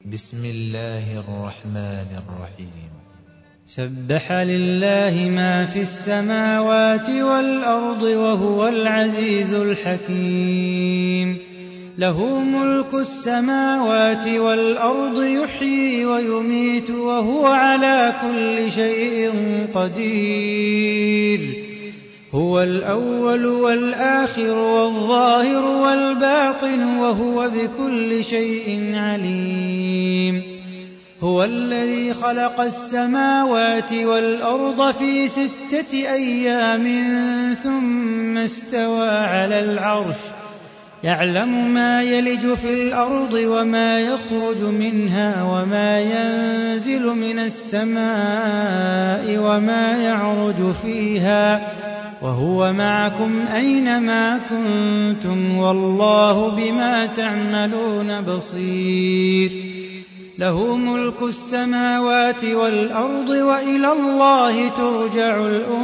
بسم الله الرحمن الرحيم. سبح لله ما في السماوات والأرض وهو العزيز الحكيم. له ملك السماوات والأرض يحيي ويميت وهو على كل شيء قدير. هو الأول والآخر والظاهر والباطن وهو بكل شيء عليم. هو الذي خلق السماوات والأرض في 6 أيام ثم استوى على العرش يعلم ما يلج في الأرض وما يخرج منها وما ينزل من السماء وما يعرج فيها وهو معكم أينما كنتم والله بما تعملون بصير. له ملك السماوات والأرض وإلى الله ترجع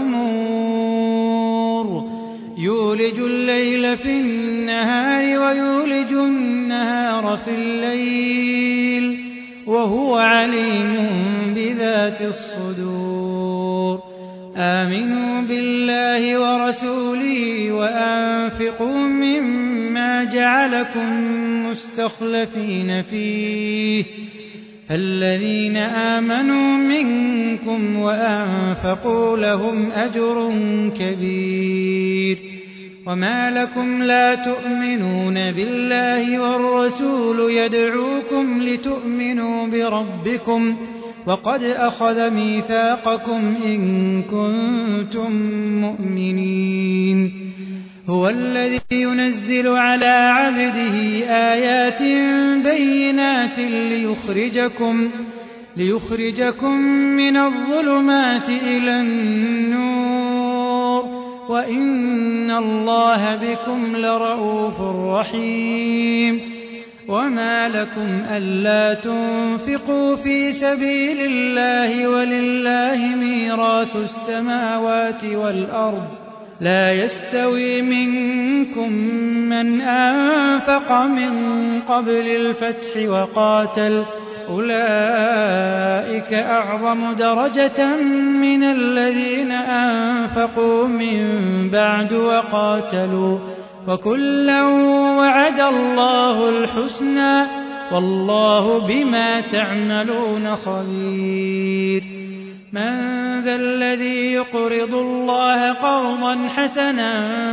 الأمور. يولج الليل في النهار ويولج النهار في الليل وهو عليم بذات الصدور. آمنوا بالله ورسوله وأنفقوا مما جعلكم مستخلفين فيه. فالذين آمنوا منكم وأنفقوا لهم أجر كبير. وما لكم لا تؤمنون بالله والرسول يدعوكم لتؤمنوا بربكم وقد أخذ ميثاقكم إن كنتم مؤمنين. هو الذي ينزل على عبده آيات بينات ليخرجكم من الظلمات إلى النور وإن الله بكم لرءوف رحيم. وما لكم ألا تنفقوا في سبيل الله ولله ميراث السماوات والأرض لا يستوي منكم من أنفق من قبل الفتح وقاتل أولئك أعظم درجة من الذين أنفقوا من بعد وقاتلوا وكلا وعد الله الحسنى والله بما تعملون خبير. من ذا الذي يقرض الله قرضا حسنا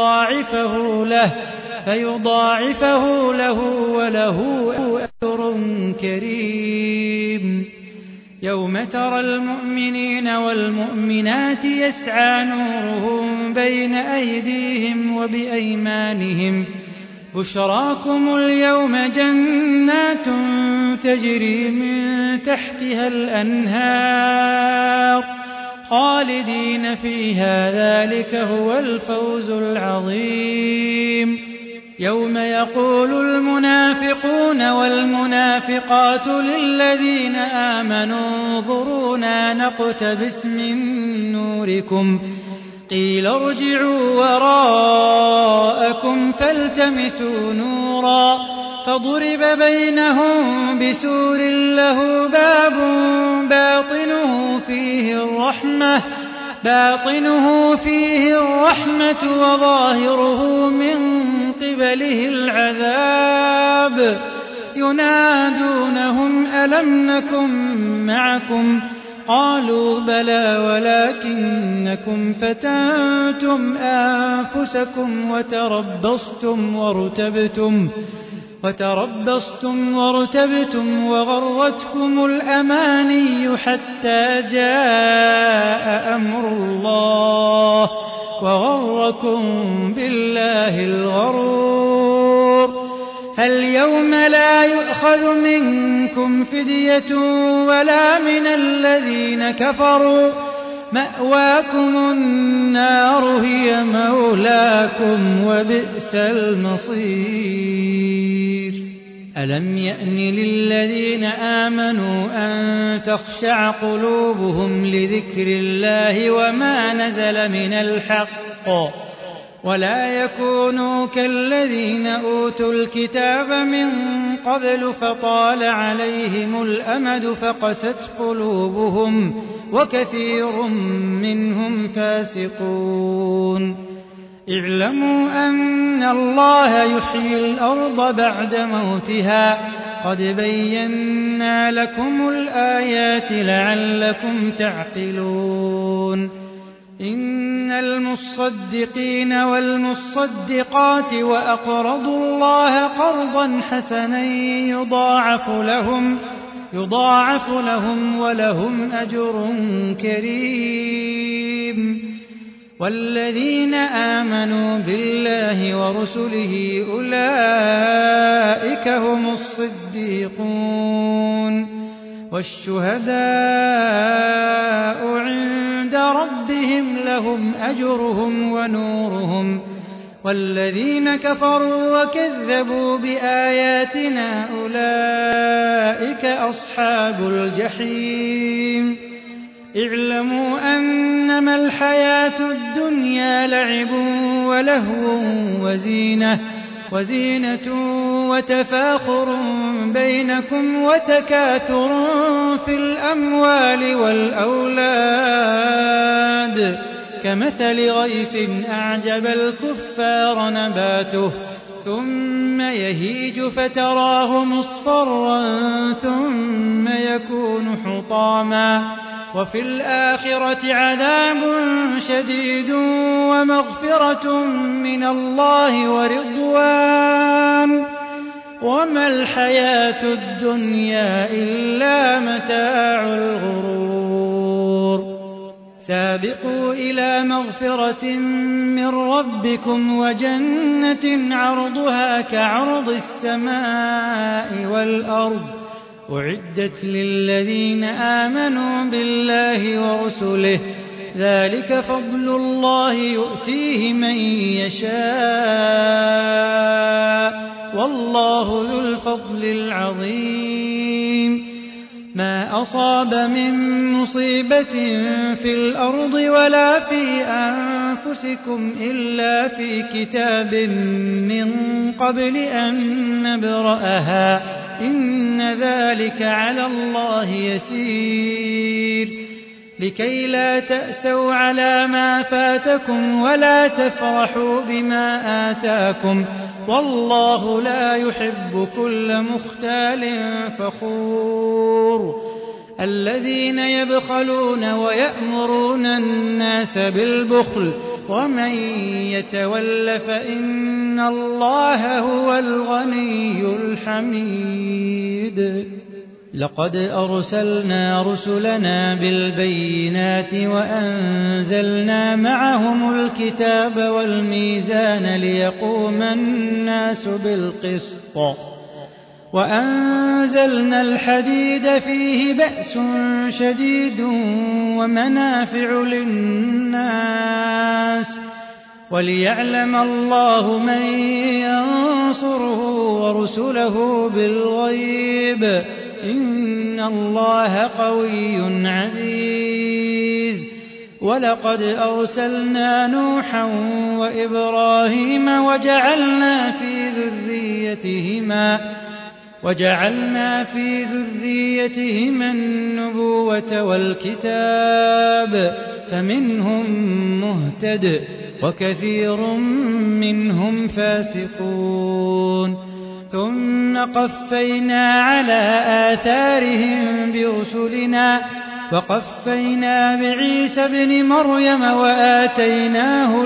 فيضاعفه له وله أجر كريم. يوم ترى المؤمنين والمؤمنات يسعى نورهم بين أيديهم وبأيمانهم بشراكم اليوم جنات تجري من تحتها الأنهار خالدين فيها ذلك هو الفوز العظيم. يوم يقول المنافقون والمنافقات للذين آمنوا انظرونا نقتبس من نوركم قيل ارجعوا وراءكم فالتمسوا نورا فضرب بينهم بسور له باب باطنه فيه الرحمة وظاهره من قبله العذاب. ينادونهم ألم نكن معكم قالوا بلى ولكنكم فتنتم أنفسكم وتربصتم وارتبتم وغرتكم الأماني حتى جاء أمر الله وغركم بالله الغرور. فاليوم لا يؤخذ منكم فدية ولا من الذين كفروا مأواكم النار هي مولاكم وبئس المصير. ألم يأن للذين آمنوا أن تخشع قلوبهم لذكر الله وما نزل من الحق ولا يكونوا كالذين أوتوا الكتاب من قبل فطال عليهم الأمد فقست قلوبهم وكثير منهم فاسقون اعلموا أن الله يحيي الأرض بعد موتها قد بينا لكم الآيات لعلكم تعقلون إن المصدقين والمصدقات وأقرضوا الله قرضا حسنا يضاعف لهم ولهم أجر كريم والذين آمنوا بالله ورسله أولئك هم الصديقون والشهداء عند ربهم لهم أجرهم ونورهم والذين كفروا وكذبوا بآياتنا أولئك أصحاب الجحيم اعلموا أنما الحياة الدنيا لعب ولهو وزينة وتفاخر بينكم وتكاثر في الأموال والأولاد كمثل غيث أعجب الكفار نباته ثم يهيج فتراه مصفرا ثم يكون حطاما وفي الآخرة عذاب شديد ومغفرة من الله ورضوان وما الحياة الدنيا إلا متاع الغرور سابقوا إلى مغفرة من ربكم وجنة عرضها كعرض السماء والأرض أعدت للذين آمنوا بالله ورسله ذلك فضل الله يؤتيه من يشاء والله ذو الفضل العظيم ما أصاب من مصيبة في الأرض ولا في أنفسكم إلا في كتاب من قبل أن نبرأها إن ذلك على الله يسير لكي لا تأسوا على ما فاتكم ولا تفرحوا بما آتاكم والله لا يحب كل مختال فخور الذين يبخلون ويأمرون الناس بالبخل ومن يتول فإن الله هو الغني الحميد لقد أرسلنا رسلنا بالبينات وأنزلنا معهم الكتاب والميزان ليقوم الناس بالقسط وأنزلنا الحديد فيه بأس شديد ومنافع للناس وليعلم الله من ينصره ورسله بالغيب إن الله قوي عزيز ولقد أرسلنا نوحا وإبراهيم وجعلنا في ذريتهما النبوة والكتاب فمنهم مهتد وكثير منهم فاسقون ثم قفينا على آثارهم برسلنا وقفينا بعيسى ابن مريم وآتيناه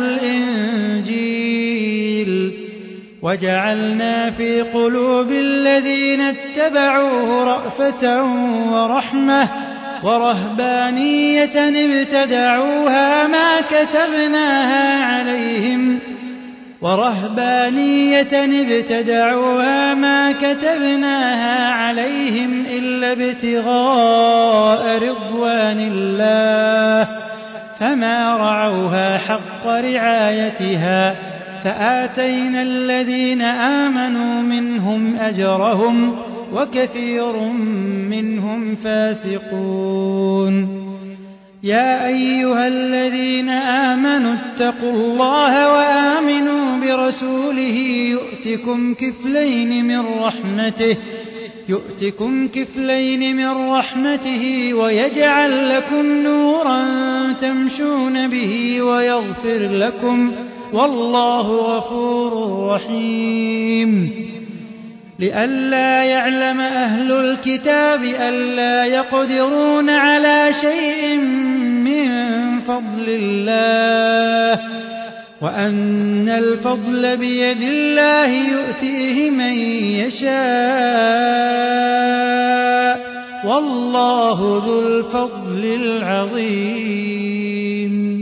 الإنجيل وجعلنا في قلوب الذين اتبعوه رأفة ورحمة ورهبانية ابتدعوها ما كتبناها عليهم إلا ابتغاء رضوان الله فما رعوها حق رعايتها فآتينا الذين آمنوا منهم أجرهم وكثير منهم فاسقون يا أيها الذين آمنوا اتقوا الله وآمنوا برسوله يؤتكم كفلين من رحمته ويجعل لكم نورا تمشون به ويغفر لكم والله غفور رحيم لئلا يعلم أهل الكتاب ألا يقدرون على شيء من فضل الله وأن الفضل بيد الله يؤتيه من يشاء والله ذو الفضل العظيم.